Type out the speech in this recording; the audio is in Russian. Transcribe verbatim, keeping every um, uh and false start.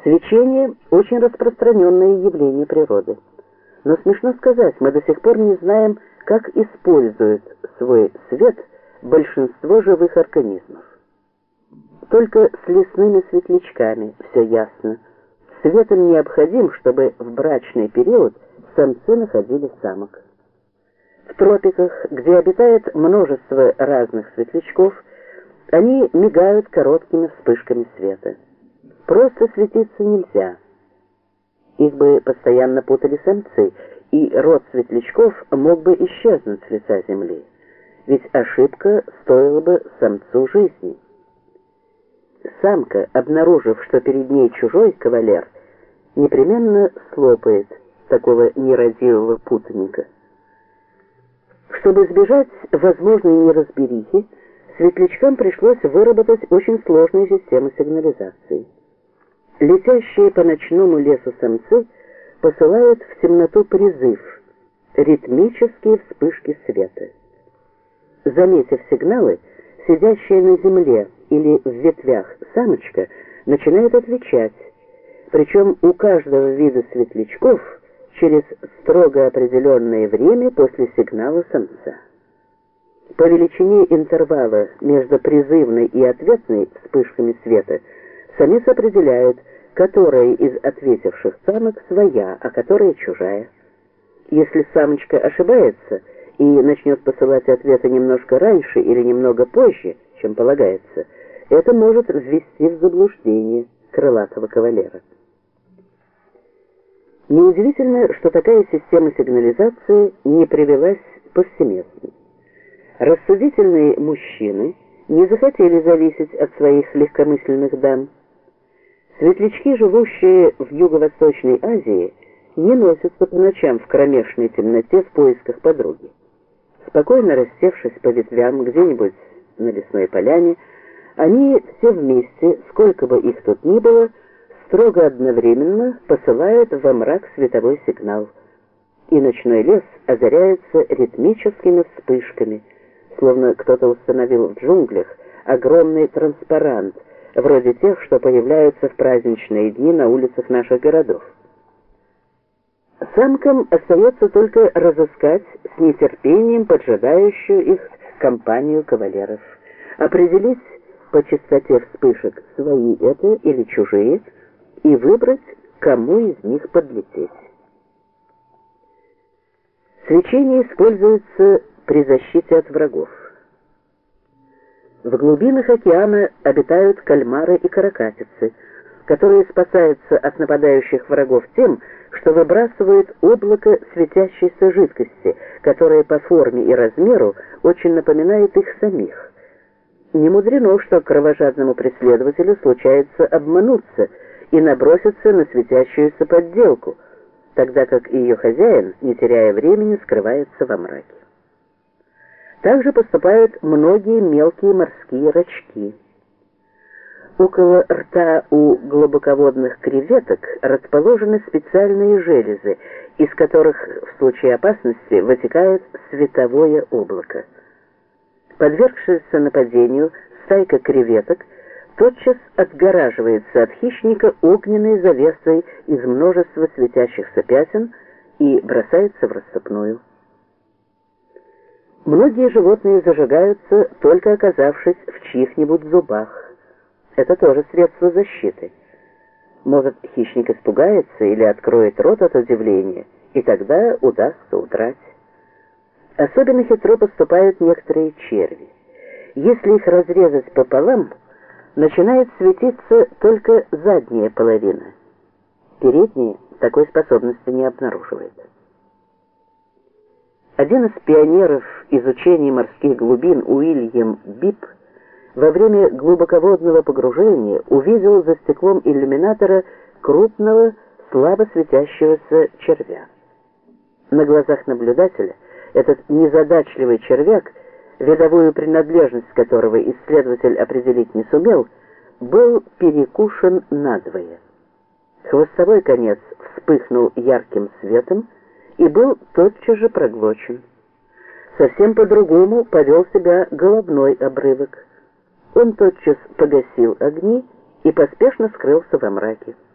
Свечение – очень распространенное явление природы. Но смешно сказать, мы до сих пор не знаем, как использует свой свет большинство живых организмов. Только с лесными светлячками все ясно. Свет им необходим, чтобы в брачный период самцы находили самок. В тропиках, где обитает множество разных светлячков, они мигают короткими вспышками света. Просто светиться нельзя. Их бы постоянно путали самцы, и род светлячков мог бы исчезнуть с лица земли. Ведь ошибка стоила бы самцу жизни. Самка, обнаружив, что перед ней чужой кавалер, непременно слопает такого нерадивого путаника. Чтобы избежать возможной неразберихи, светлячкам пришлось выработать очень сложную систему сигнализации. Летящие по ночному лесу самцы посылают в темноту призыв, ритмические вспышки света. Заметив сигналы, сидящая на земле или в ветвях самочка начинает отвечать, причем у каждого вида светлячков через строго определенное время после сигнала самца. По величине интервала между призывной и ответной вспышками света самец определяет, которая из ответивших самок своя, а которая чужая. Если самочка ошибается и начнет посылать ответы немножко раньше или немного позже, чем полагается, это может ввести в заблуждение крылатого кавалера. Неудивительно, что такая система сигнализации не привелась повсеместно. Рассудительные мужчины не захотели зависеть от своих легкомысленных дам. Светлячки, живущие в Юго-Восточной Азии, не носятся по ночам в кромешной темноте в поисках подруги. Спокойно рассевшись по ветвям где-нибудь на лесной поляне, они все вместе, сколько бы их тут ни было, строго одновременно посылают во мрак световой сигнал, и ночной лес озаряется ритмическими вспышками, словно кто-то установил в джунглях огромный транспарант, вроде тех, что появляются в праздничные дни на улицах наших городов. Самкам остается только разыскать с нетерпением поджидающую их компанию кавалеров, определить по частоте вспышек, свои это или чужие, и выбрать, кому из них подлететь. Свечение используется при защите от врагов. В глубинах океана обитают кальмары и каракатицы, которые спасаются от нападающих врагов тем, что выбрасывают облако светящейся жидкости, которая по форме и размеру очень напоминает их самих. Не мудрено, что кровожадному преследователю случается обмануться и наброситься на светящуюся подделку, тогда как ее хозяин, не теряя времени, скрывается во мраке. Также поступают многие мелкие морские рачки. Около рта у глубоководных креветок расположены специальные железы, из которых в случае опасности вытекает световое облако. Подвергшаяся нападению стайка креветок тотчас отгораживается от хищника огненной завесой из множества светящихся пятен и бросается в рассыпную. Многие животные зажигаются, только оказавшись в чьих-нибудь зубах. Это тоже средство защиты. Может, хищник испугается или откроет рот от удивления, и тогда удастся удрать. Особенно хитро поступают некоторые черви. Если их разрезать пополам, начинает светиться только задняя половина. Передняя такой способности не обнаруживает. Один из пионеров изучения морских глубин Уильям Бип во время глубоководного погружения увидел за стеклом иллюминатора крупного, слабо светящегося червя. На глазах наблюдателя этот незадачливый червяк, видовую принадлежность которого исследователь определить не сумел, был перекушен надвое. Хвостовой конец вспыхнул ярким светом и был тотчас же проглочен. Совсем по-другому повел себя головной обрывок. Он тотчас погасил огни и поспешно скрылся во мраке.